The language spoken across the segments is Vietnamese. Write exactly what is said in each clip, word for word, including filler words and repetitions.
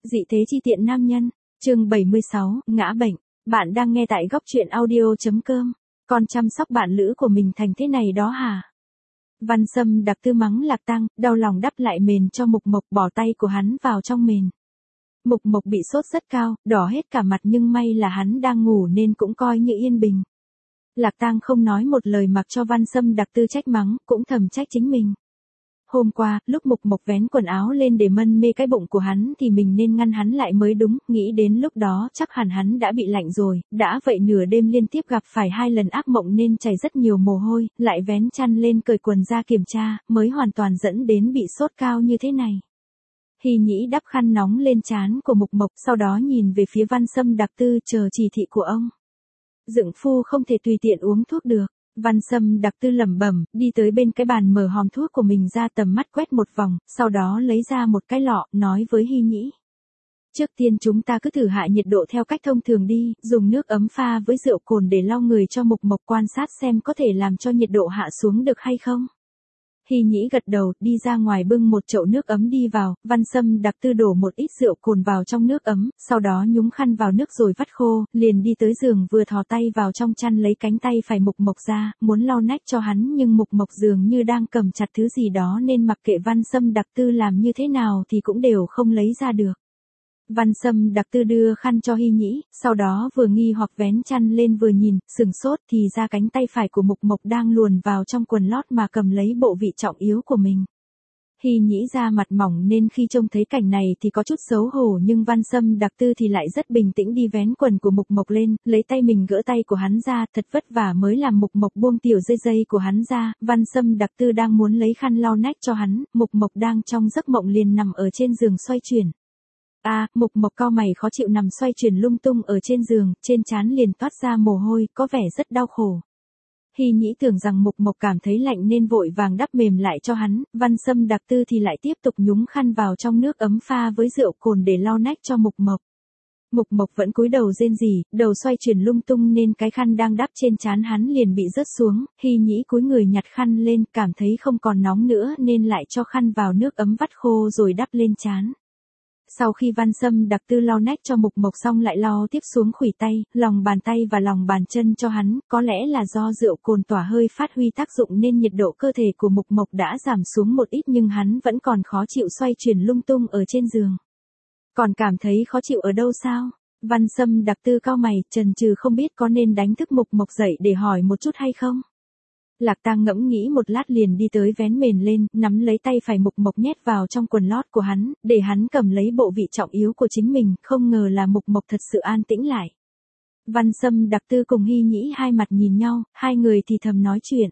Dị thế chi tiện nam nhân, chương bảy mươi sáu, ngã bệnh. Bạn đang nghe tại góc truyện audio.com. Con chăm sóc bạn lữ của mình thành thế này đó hả? Văn Sâm đặc tư mắng Lạc Tăng, đau lòng đắp lại mền cho Mục Mộc, bỏ tay của hắn vào trong mền. Mục Mộc bị sốt rất cao, đỏ hết cả mặt, nhưng may là hắn đang ngủ nên cũng coi như yên bình. Lạc Tăng không nói một lời mặc cho Văn Sâm đặc tư trách mắng, cũng thầm trách chính mình. Hôm qua, lúc Mục Mộc vén quần áo lên để mân mê cái bụng của hắn thì mình nên ngăn hắn lại mới đúng, nghĩ đến lúc đó chắc hẳn hắn đã bị lạnh rồi, đã vậy nửa đêm liên tiếp gặp phải hai lần ác mộng nên chảy rất nhiều mồ hôi, lại vén chăn lên cởi quần ra kiểm tra, mới hoàn toàn dẫn đến bị sốt cao như thế này. Hy Nhĩ đắp khăn nóng lên trán của Mục Mộc, sau đó nhìn về phía Văn Sâm đặc tư chờ chỉ thị của ông. Dượng phu không thể tùy tiện uống thuốc được. Văn Sâm đặc tư lẩm bẩm, đi tới bên cái bàn mở hòm thuốc của mình ra, tầm mắt quét một vòng, sau đó lấy ra một cái lọ, nói với Hy Nhĩ. Trước tiên chúng ta cứ thử hạ nhiệt độ theo cách thông thường đi, dùng nước ấm pha với rượu cồn để lau người cho Mục Mộc, quan sát xem có thể làm cho nhiệt độ hạ xuống được hay không. Hy Nhĩ gật đầu, đi ra ngoài bưng một chậu nước ấm đi vào, Văn Sâm đặc tư đổ một ít rượu cồn vào trong nước ấm, sau đó nhúng khăn vào nước rồi vắt khô, liền đi tới giường, vừa thò tay vào trong chăn lấy cánh tay phải Mục Mộc ra, muốn lau nách cho hắn, nhưng Mục Mộc dường như đang cầm chặt thứ gì đó nên mặc kệ Văn Sâm đặc tư làm như thế nào thì cũng đều không lấy ra được. Văn Sâm đặc tư đưa khăn cho Hy Nhĩ, sau đó vừa nghi hoặc vén chăn lên vừa nhìn, sừng sốt thì ra cánh tay phải của Mục Mộc đang luồn vào trong quần lót mà cầm lấy bộ vị trọng yếu của mình. Hy Nhĩ da mặt mỏng nên khi trông thấy cảnh này thì có chút xấu hổ, nhưng Văn Sâm đặc tư thì lại rất bình tĩnh đi vén quần của Mục Mộc lên, lấy tay mình gỡ tay của hắn ra, thật vất vả mới làm Mục Mộc buông tiểu dây dây của hắn ra. Văn Sâm đặc tư đang muốn lấy khăn lau nách cho hắn, Mục Mộc đang trong giấc mộng liền nằm ở trên giường xoay chuyển. A, à, Mục Mộc cau mày khó chịu nằm xoay chuyển lung tung ở trên giường, trên trán liền toát ra mồ hôi, có vẻ rất đau khổ. Hy Nhĩ tưởng rằng Mục Mộc cảm thấy lạnh nên vội vàng đắp mềm lại cho hắn, Văn Sâm đặc tư thì lại tiếp tục nhúng khăn vào trong nước ấm pha với rượu cồn để lau nách cho Mục Mộc. Mục Mộc vẫn cúi đầu rên rỉ, đầu xoay chuyển lung tung nên cái khăn đang đắp trên trán hắn liền bị rớt xuống. Hy Nhĩ cúi người nhặt khăn lên, cảm thấy không còn nóng nữa nên lại cho khăn vào nước ấm vắt khô rồi đắp lên trán. Sau khi Văn Sâm đặc tư lau nách cho Mục Mộc xong lại lau tiếp xuống khuỷu tay, lòng bàn tay và lòng bàn chân cho hắn, có lẽ là do rượu cồn tỏa hơi phát huy tác dụng nên nhiệt độ cơ thể của Mục Mộc đã giảm xuống một ít, nhưng hắn vẫn còn khó chịu xoay chuyển lung tung ở trên giường. Còn cảm thấy khó chịu ở đâu sao? Văn Sâm đặc tư cau mày, chần chừ không biết có nên đánh thức Mục Mộc dậy để hỏi một chút hay không. Lạc Tăng ngẫm nghĩ một lát liền đi tới vén mền lên, nắm lấy tay phải Mục Mộc nhét vào trong quần lót của hắn, để hắn cầm lấy bộ vị trọng yếu của chính mình, không ngờ là Mục Mộc thật sự an tĩnh lại. Văn Sâm đặc tư cùng Hy Nhĩ hai mặt nhìn nhau, hai người thì thầm nói chuyện.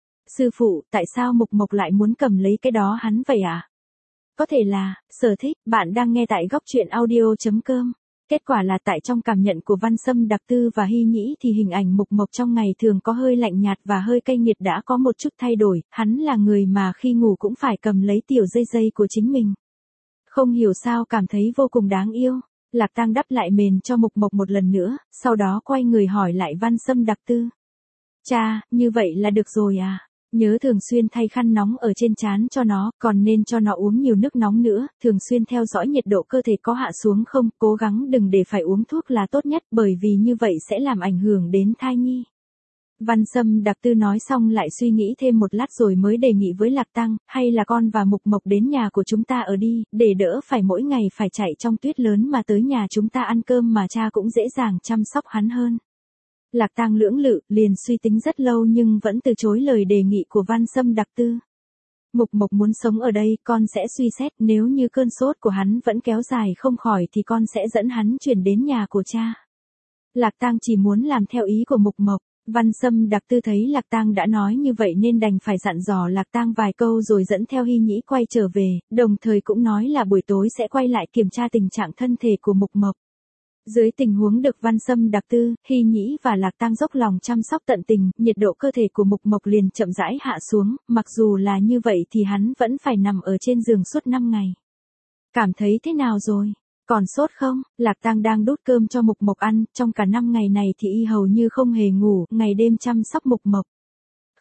Sư phụ, tại sao Mục Mộc lại muốn cầm lấy cái đó hắn vậy à? Có thể là, sở thích. Bạn đang nghe tại góc truyện audio.com. Kết quả là tại trong cảm nhận của Văn Sâm đặc tư và Hy Nhĩ thì hình ảnh Mục Mộc trong ngày thường có hơi lạnh nhạt và hơi cay nghiệt đã có một chút thay đổi, hắn là người mà khi ngủ cũng phải cầm lấy tiểu dây dây của chính mình. Không hiểu sao cảm thấy vô cùng đáng yêu. Lạc Tăng đắp lại mền cho Mục Mộc một lần nữa, sau đó quay người hỏi lại Văn Sâm đặc tư. Cha, như vậy là được rồi à? Nhớ thường xuyên thay khăn nóng ở trên trán cho nó, còn nên cho nó uống nhiều nước nóng nữa, thường xuyên theo dõi nhiệt độ cơ thể có hạ xuống không, cố gắng đừng để phải uống thuốc là tốt nhất, bởi vì như vậy sẽ làm ảnh hưởng đến thai nhi. Văn Sâm đặc tư nói xong lại suy nghĩ thêm một lát rồi mới đề nghị với Lạc Tăng, hay là con và Mục Mộc đến nhà của chúng ta ở đi, để đỡ phải mỗi ngày phải chạy trong tuyết lớn mà tới nhà chúng ta ăn cơm, mà cha cũng dễ dàng chăm sóc hắn hơn. Lạc Tăng lưỡng lự, liền suy tính rất lâu nhưng vẫn từ chối lời đề nghị của Văn Sâm đặc tư. Mục Mộc muốn sống ở đây, con sẽ suy xét, nếu như cơn sốt của hắn vẫn kéo dài không khỏi thì con sẽ dẫn hắn chuyển đến nhà của cha. Lạc Tăng chỉ muốn làm theo ý của Mục Mộc. Văn Sâm đặc tư thấy Lạc Tăng đã nói như vậy nên đành phải dặn dò Lạc Tăng vài câu rồi dẫn theo Hy Nhĩ quay trở về, đồng thời cũng nói là buổi tối sẽ quay lại kiểm tra tình trạng thân thể của Mục Mộc. Dưới tình huống được Văn Sâm đặc tư, Hy Nhĩ và Lạc Tăng dốc lòng chăm sóc tận tình, nhiệt độ cơ thể của Mục Mộc liền chậm rãi hạ xuống, mặc dù là như vậy thì hắn vẫn phải nằm ở trên giường suốt năm ngày. Cảm thấy thế nào rồi? Còn sốt không? Lạc Tăng đang đút cơm cho Mục Mộc ăn, trong cả năm ngày này thì y hầu như không hề ngủ, ngày đêm chăm sóc Mục Mộc.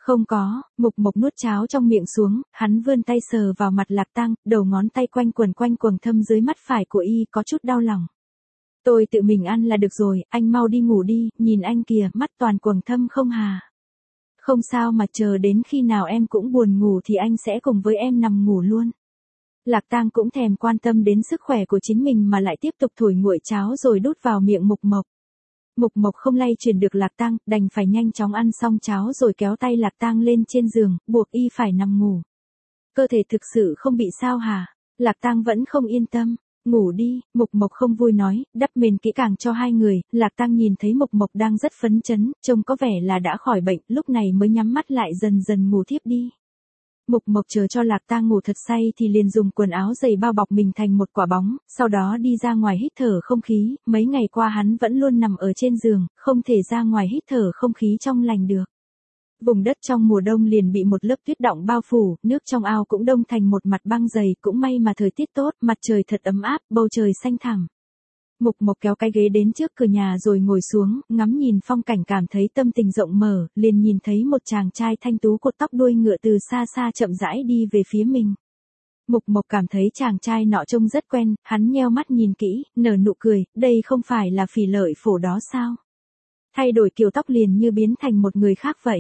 Không có, Mục Mộc nuốt cháo trong miệng xuống, hắn vươn tay sờ vào mặt Lạc Tăng, đầu ngón tay quanh quần quanh quầng thâm dưới mắt phải của y có chút đau lòng. Tôi tự mình ăn là được rồi, anh mau đi ngủ đi, nhìn anh kìa, mắt toàn quầng thâm không hà. Không sao mà chờ đến khi nào em cũng buồn ngủ thì anh sẽ cùng với em nằm ngủ luôn. Lạc Tăng cũng thèm quan tâm đến sức khỏe của chính mình mà lại tiếp tục thổi nguội cháo rồi đút vào miệng Mục Mộc. Mục Mộc không lay chuyển được Lạc Tăng, đành phải nhanh chóng ăn xong cháo rồi kéo tay Lạc Tăng lên trên giường, buộc y phải nằm ngủ. Cơ thể thực sự không bị sao hả? Lạc Tăng vẫn không yên tâm. Ngủ đi, Mục Mộc không vui nói, đắp mền kỹ càng cho hai người. Lạc Tăng nhìn thấy Mục Mộc đang rất phấn chấn, trông có vẻ là đã khỏi bệnh, lúc này mới nhắm mắt lại dần dần ngủ thiếp đi. Mục Mộc chờ cho Lạc Tăng ngủ thật say thì liền dùng quần áo dày bao bọc mình thành một quả bóng, sau đó đi ra ngoài hít thở không khí, mấy ngày qua hắn vẫn luôn nằm ở trên giường, không thể ra ngoài hít thở không khí trong lành được. Vùng đất trong mùa đông liền bị một lớp tuyết đọng bao phủ, nước trong ao cũng đông thành một mặt băng dày, cũng may mà thời tiết tốt, mặt trời thật ấm áp, bầu trời xanh thẳm. Mục Mộc kéo cái ghế đến trước cửa nhà rồi ngồi xuống, ngắm nhìn phong cảnh cảm thấy tâm tình rộng mở, liền nhìn thấy một chàng trai thanh tú cột tóc đuôi ngựa từ xa xa chậm rãi đi về phía mình. Mục Mộc cảm thấy chàng trai nọ trông rất quen, hắn nheo mắt nhìn kỹ, nở nụ cười, đây không phải là Phỉ Lợi Phổ đó sao? Thay đổi kiểu tóc liền như biến thành một người khác vậy.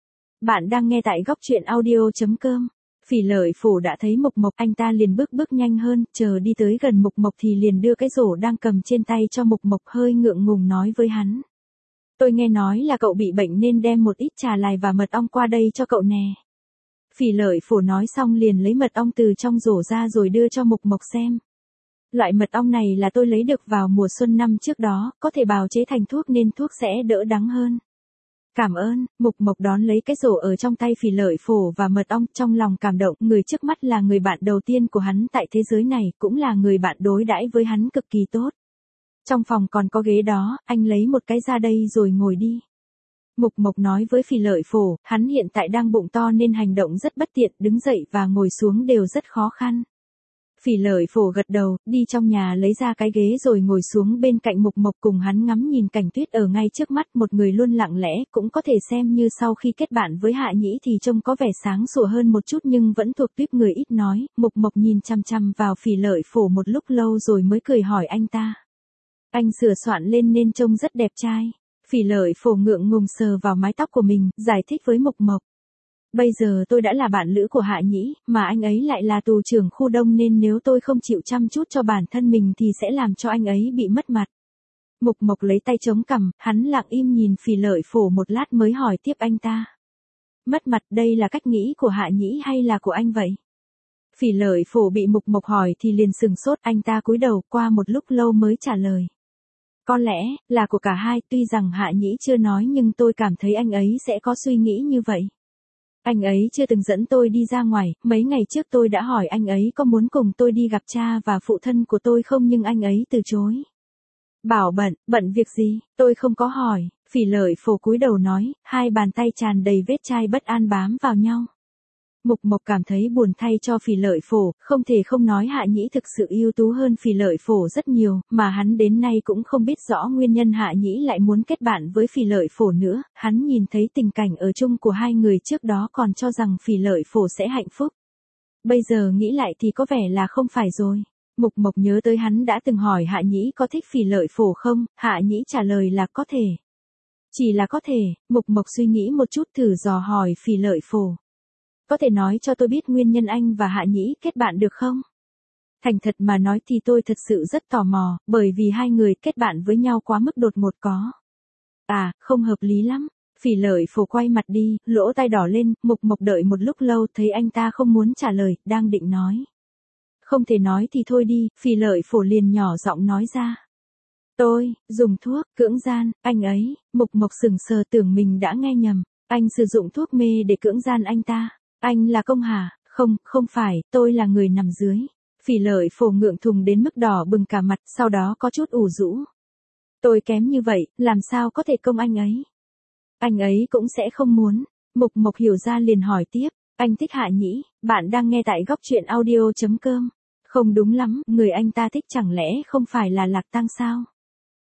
Bạn đang nghe tại góc truyện audio chấm com. Phỉ Lợi Phổ đã thấy Mục Mộc, anh ta liền bước bước nhanh hơn, chờ đi tới gần Mục Mộc thì liền đưa cái rổ đang cầm trên tay cho Mục Mộc, hơi ngượng ngùng nói với hắn. Tôi nghe nói là cậu bị bệnh nên đem một ít trà lài và mật ong qua đây cho cậu nè. Phỉ Lợi Phổ nói xong liền lấy mật ong từ trong rổ ra rồi đưa cho Mục Mộc xem. Loại mật ong này là tôi lấy được vào mùa xuân năm trước đó, có thể bào chế thành thuốc nên thuốc sẽ đỡ đắng hơn. Cảm ơn, Mục Mộc đón lấy cái rổ ở trong tay Phỉ Lợi Phổ và mật ong, trong lòng cảm động, người trước mắt là người bạn đầu tiên của hắn tại thế giới này, cũng là người bạn đối đãi với hắn cực kỳ tốt. Trong phòng còn có ghế đó, anh lấy một cái ra đây rồi ngồi đi. Mục Mộc nói với Phỉ Lợi Phổ, hắn hiện tại đang bụng to nên hành động rất bất tiện, đứng dậy và ngồi xuống đều rất khó khăn. Phỉ Lợi Phổ gật đầu, đi trong nhà lấy ra cái ghế rồi ngồi xuống bên cạnh Mục Mộc cùng hắn ngắm nhìn cảnh tuyết ở ngay trước mắt, một người luôn lặng lẽ, cũng có thể xem như sau khi kết bạn với Hạ Nhĩ thì trông có vẻ sáng sủa hơn một chút nhưng vẫn thuộc tuýp người ít nói. Mục Mộc nhìn chăm chăm vào Phỉ Lợi Phổ một lúc lâu rồi mới cười hỏi anh ta. Anh sửa soạn lên nên trông rất đẹp trai. Phỉ Lợi Phổ ngượng ngùng sờ vào mái tóc của mình, giải thích với Mục Mộc. Bây giờ tôi đã là bạn lữ của Hạ Nhĩ, mà anh ấy lại là tù trưởng khu đông nên nếu tôi không chịu chăm chút cho bản thân mình thì sẽ làm cho anh ấy bị mất mặt. Mục Mộc lấy tay chống cằm, hắn lặng im nhìn Phỉ Lợi Phổ một lát mới hỏi tiếp anh ta. Mất mặt đây là cách nghĩ của Hạ Nhĩ hay là của anh vậy? Phỉ Lợi Phổ bị Mục Mộc hỏi thì liền sừng sốt, anh ta cúi đầu qua một lúc lâu mới trả lời. Có lẽ là của cả hai, tuy rằng Hạ Nhĩ chưa nói nhưng tôi cảm thấy anh ấy sẽ có suy nghĩ như vậy. Anh ấy chưa từng dẫn tôi đi ra ngoài, mấy ngày trước tôi đã hỏi anh ấy có muốn cùng tôi đi gặp cha và phụ thân của tôi không nhưng anh ấy từ chối. Bảo bận, bận việc gì, tôi không có hỏi, Phỉ Lợi Phổ cúi đầu nói, hai bàn tay tràn đầy vết chai bất an bám vào nhau. Mục Mộc cảm thấy buồn thay cho Phỉ Lợi Phổ, không thể không nói Hạ Nhĩ thực sự ưu tú hơn Phỉ Lợi Phổ rất nhiều, mà hắn đến nay cũng không biết rõ nguyên nhân Hạ Nhĩ lại muốn kết bạn với Phỉ Lợi Phổ nữa, hắn nhìn thấy tình cảnh ở chung của hai người trước đó còn cho rằng Phỉ Lợi Phổ sẽ hạnh phúc. Bây giờ nghĩ lại thì có vẻ là không phải rồi. Mục Mộc nhớ tới hắn đã từng hỏi Hạ Nhĩ có thích Phỉ Lợi Phổ không, Hạ Nhĩ trả lời là có thể. Chỉ là có thể, Mục Mộc suy nghĩ một chút thử dò hỏi Phỉ Lợi Phổ. Có thể nói cho tôi biết nguyên nhân anh và Hạ Nhĩ kết bạn được không? Thành thật mà nói thì tôi thật sự rất tò mò, bởi vì hai người kết bạn với nhau quá mức đột ngột có. À, không hợp lý lắm. Phỉ Lợi Phổ quay mặt đi, lỗ tai đỏ lên, Mục Mộc đợi một lúc lâu thấy anh ta không muốn trả lời, đang định nói. Không thể nói thì thôi đi, Phỉ Lợi Phổ liền nhỏ giọng nói ra. Tôi, dùng thuốc, cưỡng gian, anh ấy, Mục Mộc sừng sờ tưởng mình đã nghe nhầm, anh sử dụng thuốc mê để cưỡng gian anh ta. Anh là công hả? Không, không phải, tôi là người nằm dưới. Phỉ Lợi Phổ ngượng thùng đến mức đỏ bừng cả mặt, sau đó có chút ủ rũ. Tôi kém như vậy, làm sao có thể công anh ấy? Anh ấy cũng sẽ không muốn. Mục Mộc hiểu ra liền hỏi tiếp, anh thích Hạ Nhĩ, bạn đang nghe tại góc truyện audio chấm com. Không đúng lắm, người anh ta thích chẳng lẽ không phải là Lạc Tăng sao?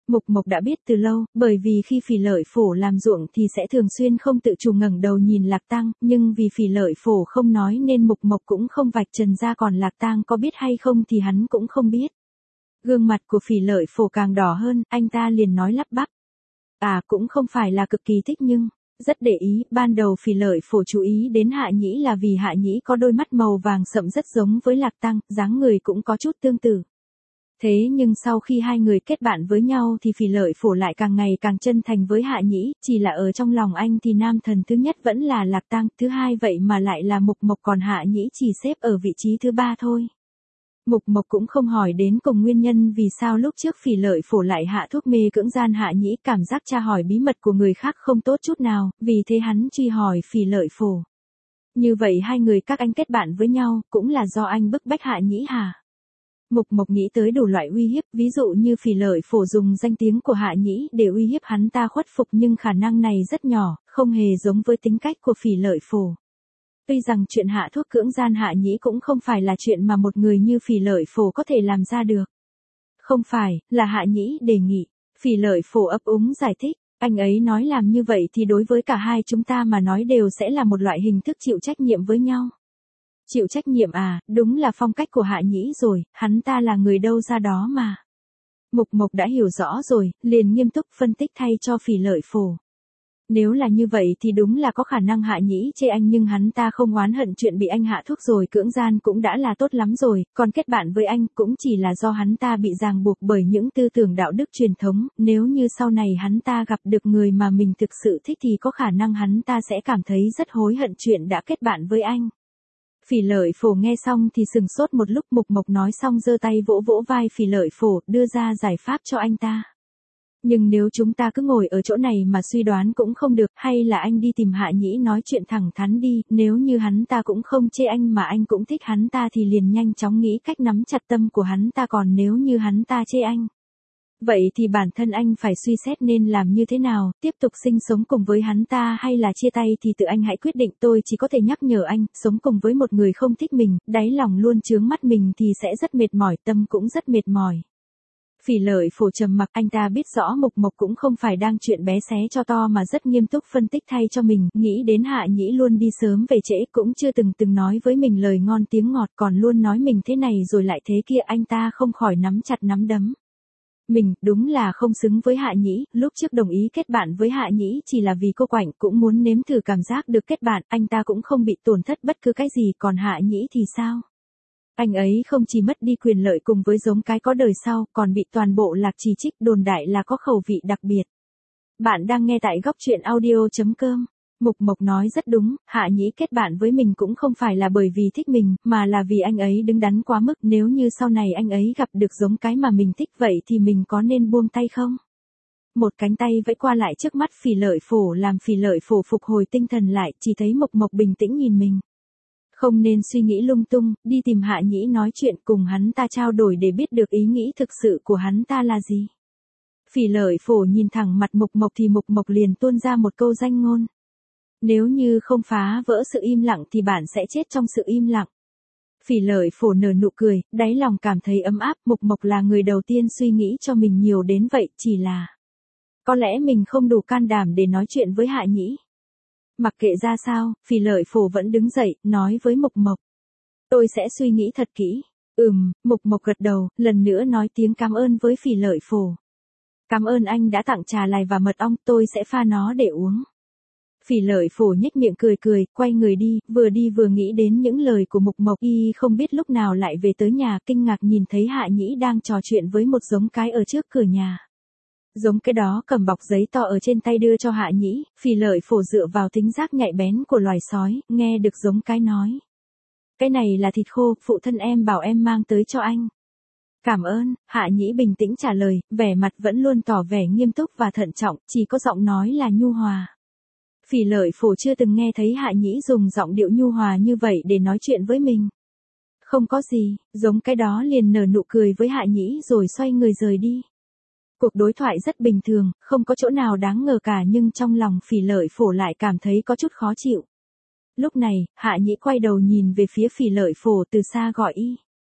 Mục Mộc đã biết từ lâu, bởi vì khi Phỉ Lợi Phổ làm ruộng thì sẽ thường xuyên không tự chủ ngẩng đầu nhìn Lạc Tăng, nhưng vì Phỉ Lợi Phổ không nói nên Mục Mộc cũng không vạch trần ra, còn Lạc Tăng có biết hay không thì hắn cũng không biết. Gương mặt của Phỉ Lợi Phổ càng đỏ hơn, anh ta liền nói lắp bắp. À, cũng không phải là cực kỳ thích nhưng rất để ý. Ban đầu Phỉ Lợi Phổ chú ý đến Hạ Nhĩ là vì Hạ Nhĩ có đôi mắt màu vàng sậm rất giống với Lạc Tăng, dáng người cũng có chút tương tự. Thế nhưng sau khi hai người kết bạn với nhau thì Phỉ Lợi Phổ lại càng ngày càng chân thành với Hạ Nhĩ, chỉ là ở trong lòng anh thì nam thần thứ nhất vẫn là Lạc Tăng, thứ hai vậy mà lại là Mục Mộc, còn Hạ Nhĩ chỉ xếp ở vị trí thứ ba thôi. Mục Mộc cũng không hỏi đến cùng nguyên nhân vì sao lúc trước Phỉ Lợi Phổ lại hạ thuốc mê cưỡng gian Hạ Nhĩ, cảm giác tra hỏi bí mật của người khác không tốt chút nào, vì thế hắn truy hỏi Phỉ Lợi Phổ. Như vậy hai người các anh kết bạn với nhau, cũng là do anh bức bách Hạ Nhĩ hả? Mục Mộc nghĩ tới đủ loại uy hiếp, ví dụ như Phỉ Lợi Phổ dùng danh tiếng của Hạ Nhĩ để uy hiếp hắn ta khuất phục, nhưng khả năng này rất nhỏ, không hề giống với tính cách của Phỉ Lợi Phổ. Tuy rằng chuyện hạ thuốc cưỡng gian Hạ Nhĩ cũng không phải là chuyện mà một người như Phỉ Lợi Phổ có thể làm ra được. Không phải, là Hạ Nhĩ đề nghị. Phỉ Lợi Phổ ấp úng giải thích, anh ấy nói làm như vậy thì đối với cả hai chúng ta mà nói đều sẽ là một loại hình thức chịu trách nhiệm với nhau. Chịu trách nhiệm à, đúng là phong cách của Hạ Nhĩ rồi, hắn ta là người đâu ra đó mà. Mục Mộc đã hiểu rõ rồi, liền nghiêm túc phân tích thay cho Phỉ Lợi Phổ. Nếu là như vậy thì đúng là có khả năng Hạ Nhĩ chê anh, nhưng hắn ta không oán hận chuyện bị anh hạ thuốc rồi cưỡng gian cũng đã là tốt lắm rồi, còn kết bạn với anh cũng chỉ là do hắn ta bị ràng buộc bởi những tư tưởng đạo đức truyền thống, nếu như sau này hắn ta gặp được người mà mình thực sự thích thì có khả năng hắn ta sẽ cảm thấy rất hối hận chuyện đã kết bạn với anh. Phỉ Lợi Phổ nghe xong thì sừng sốt một lúc. Mục Mộc nói xong giơ tay vỗ vỗ vai Phỉ Lợi Phổ, đưa ra giải pháp cho anh ta. Nhưng nếu chúng ta cứ ngồi ở chỗ này mà suy đoán cũng không được, hay là anh đi tìm Hạ Nhĩ nói chuyện thẳng thắn đi, nếu như hắn ta cũng không chê anh mà anh cũng thích hắn ta thì liền nhanh chóng nghĩ cách nắm chặt tâm của hắn ta, còn nếu như hắn ta chê anh, vậy thì bản thân anh phải suy xét nên làm như thế nào, tiếp tục sinh sống cùng với hắn ta hay là chia tay thì tự anh hãy quyết định, tôi chỉ có thể nhắc nhở anh, sống cùng với một người không thích mình, đáy lòng luôn chướng mắt mình thì sẽ rất mệt mỏi, tâm cũng rất mệt mỏi. Phỉ Lợi Phổ trầm mặc, anh ta biết rõ Mục Mộc cũng không phải đang chuyện bé xé cho to mà rất nghiêm túc phân tích thay cho mình, nghĩ đến Hạ Nhĩ luôn đi sớm về trễ, cũng chưa từng từng nói với mình lời ngon tiếng ngọt, còn luôn nói mình thế này rồi lại thế kia, anh ta không khỏi nắm chặt nắm đấm. Mình, đúng là không xứng với Hạ Nhĩ, lúc trước đồng ý kết bạn với Hạ Nhĩ chỉ là vì cô Quạnh cũng muốn nếm thử cảm giác được kết bạn, anh ta cũng không bị tổn thất bất cứ cái gì, còn Hạ Nhĩ thì sao? Anh ấy không chỉ mất đi quyền lợi cùng với giống cái có đời sau, còn bị toàn bộ Lạc chỉ trích, đồn đại là có khẩu vị đặc biệt. Bạn đang nghe tại góc truyện audio chấm com. Mục Mộc nói rất đúng, Hạ Nhĩ kết bạn với mình cũng không phải là bởi vì thích mình, mà là vì anh ấy đứng đắn quá mức, nếu như sau này anh ấy gặp được giống cái mà mình thích vậy thì mình có nên buông tay không? Một cánh tay vẫy qua lại trước mắt Phỉ Lợi Phổ làm Phỉ Lợi Phổ phục hồi tinh thần lại, chỉ thấy Mục Mộc bình tĩnh nhìn mình. Không nên suy nghĩ lung tung, đi tìm Hạ Nhĩ nói chuyện cùng hắn ta trao đổi để biết được ý nghĩ thực sự của hắn ta là gì. Phỉ Lợi Phổ nhìn thẳng mặt Mục Mộc thì Mục Mộc liền tuôn ra một câu danh ngôn. Nếu như không phá vỡ sự im lặng thì bạn sẽ chết trong sự im lặng. Phỉ Lợi Phổ nở nụ cười, đáy lòng cảm thấy ấm áp, Mục Mộc là người đầu tiên suy nghĩ cho mình nhiều đến vậy, chỉ là có lẽ mình không đủ can đảm để nói chuyện với Hạ Nhĩ. Mặc kệ ra sao, Phỉ Lợi Phổ vẫn đứng dậy, nói với Mục Mộc. Tôi sẽ suy nghĩ thật kỹ. Ừm, Mục Mộc gật đầu, lần nữa nói tiếng cảm ơn với Phỉ Lợi Phổ. Cảm ơn anh đã tặng trà lài và mật ong, tôi sẽ pha nó để uống. Phỉ Lợi Phổ nhếch miệng cười cười, quay người đi, vừa đi vừa nghĩ đến những lời của Mục Mộc, y không biết lúc nào lại về tới nhà, kinh ngạc nhìn thấy Hạ Nhĩ đang trò chuyện với một giống cái ở trước cửa nhà. Giống cái đó cầm bọc giấy to ở trên tay đưa cho Hạ Nhĩ, Phỉ Lợi Phổ dựa vào tính giác nhạy bén của loài sói, nghe được giống cái nói. Cái này là thịt khô, phụ thân em bảo em mang tới cho anh. Cảm ơn, Hạ Nhĩ bình tĩnh trả lời, vẻ mặt vẫn luôn tỏ vẻ nghiêm túc và thận trọng, chỉ có giọng nói là nhu hòa. Phỉ Lợi Phổ chưa từng nghe thấy Hạ Nhĩ dùng giọng điệu nhu hòa như vậy để nói chuyện với mình. Không có gì, giống cái đó liền nở nụ cười với Hạ Nhĩ rồi xoay người rời đi. Cuộc đối thoại rất bình thường, không có chỗ nào đáng ngờ cả, nhưng trong lòng Phỉ Lợi Phổ lại cảm thấy có chút khó chịu. Lúc này, Hạ Nhĩ quay đầu nhìn về phía Phỉ Lợi Phổ từ xa gọi y.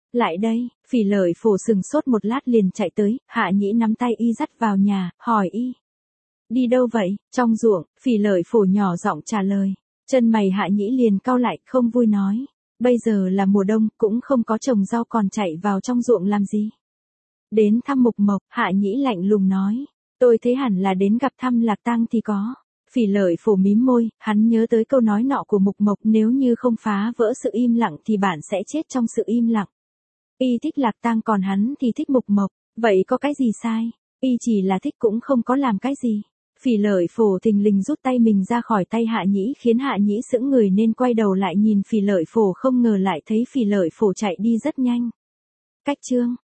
Lại đây, Phỉ Lợi Phổ sừng sốt một lát liền chạy tới, Hạ Nhĩ nắm tay y dắt vào nhà, hỏi y. Đi đâu vậy? Trong ruộng, Phỉ Lợi Phổ nhỏ giọng trả lời. Chân mày Hạ Nhĩ liền cau lại, không vui nói. Bây giờ là mùa đông, cũng không có trồng rau còn chạy vào trong ruộng làm gì. Đến thăm Mục Mộc, Hạ Nhĩ lạnh lùng nói. Tôi thấy hẳn là đến gặp thăm Lạc Tang thì có. Phỉ Lợi Phổ mím môi, hắn nhớ tới câu nói nọ của Mục Mộc, nếu như không phá vỡ sự im lặng thì bạn sẽ chết trong sự im lặng. Y thích Lạc Tang còn hắn thì thích Mục Mộc, vậy có cái gì sai? Y chỉ là thích cũng không có làm cái gì. Phỉ Lợi Phổ thình lình rút tay mình ra khỏi tay Hạ Nhĩ khiến Hạ Nhĩ sững người nên quay đầu lại nhìn Phỉ Lợi Phổ, không ngờ lại thấy Phỉ Lợi Phổ chạy đi rất nhanh. Cách chương